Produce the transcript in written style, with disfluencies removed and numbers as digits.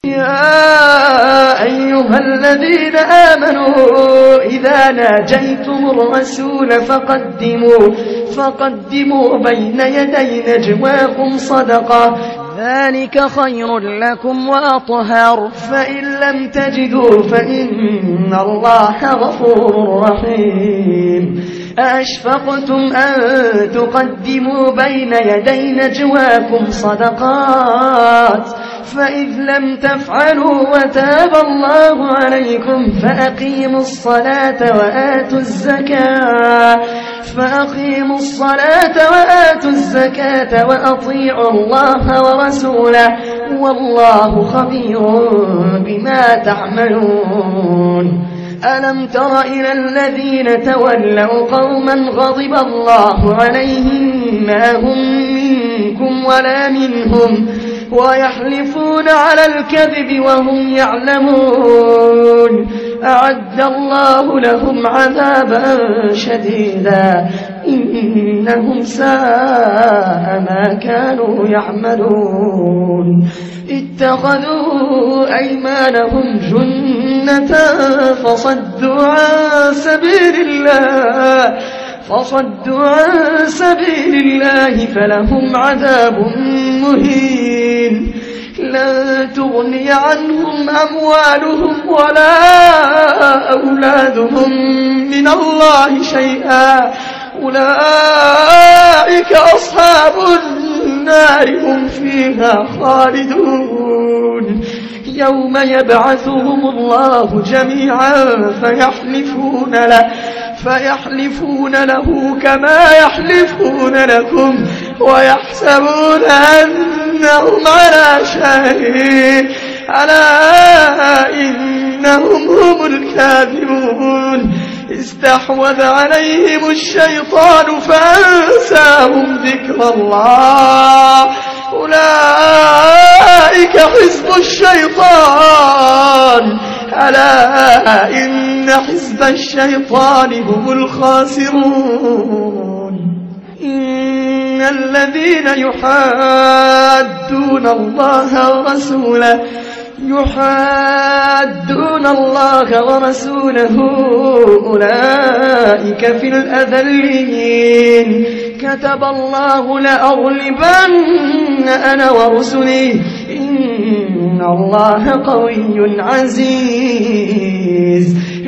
يا أيها الذين آمنوا إذا ناجيتم الرسول فقدموا بين يدي نجواكم صدقة ذلك خير لكم وأطهر فإن لم تجدوا فإن الله غفور رحيم أأشفقتم أن تقدموا بين يدي نجواكم صدقات فإذ لم تفعلوا وتاب الله عليكم فأقيموا الصلاة وآتوا الزكاة وأطيعوا الله ورسوله والله خبير بما تعملون ألم تر إلى الذين تولوا قوما غضب الله عليهم ما هم منكم ولا منهم ويحلفون على الكذب وهم يعلمون أعد الله لهم عذابا شديدا إنهم ساء ما كانوا يعملون اتخذوا أيمانهم جنة فصدوا عن سبيل الله فلهم عذاب مهين لن تغني عنهم أموالهم ولا أولادهم من الله شيئا أولئك أصحاب النار هم فيها خالدون يوم يبعثهم الله جميعا فيحلفون له كما يحلفون لكم ويحسبون أنهم على شيء ألا إنهم هم الكاذبون استحوذ عليهم الشيطان فأنساهم ذكر الله أولئك حزب الشيطان ألا إن حزب الشيطان هم الخاسرون إن الذين يحادون الله ورسوله أولئك في الأذلين كتب الله لأغلبن أنا ورسلي إن الله قوي عزيز